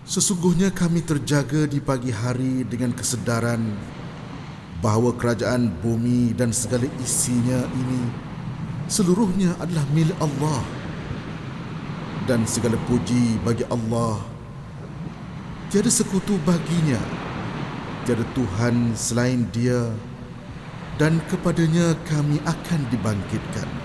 Sesungguhnya kami terjaga di pagi hari dengan kesedaran bahawa kerajaan bumi dan segala isinya ini seluruhnya adalah milik Allah, dan segala puji bagi Allah. Tiada sekutu baginya, tiada Tuhan selain Dia, dan kepadanya kami akan dibangkitkan.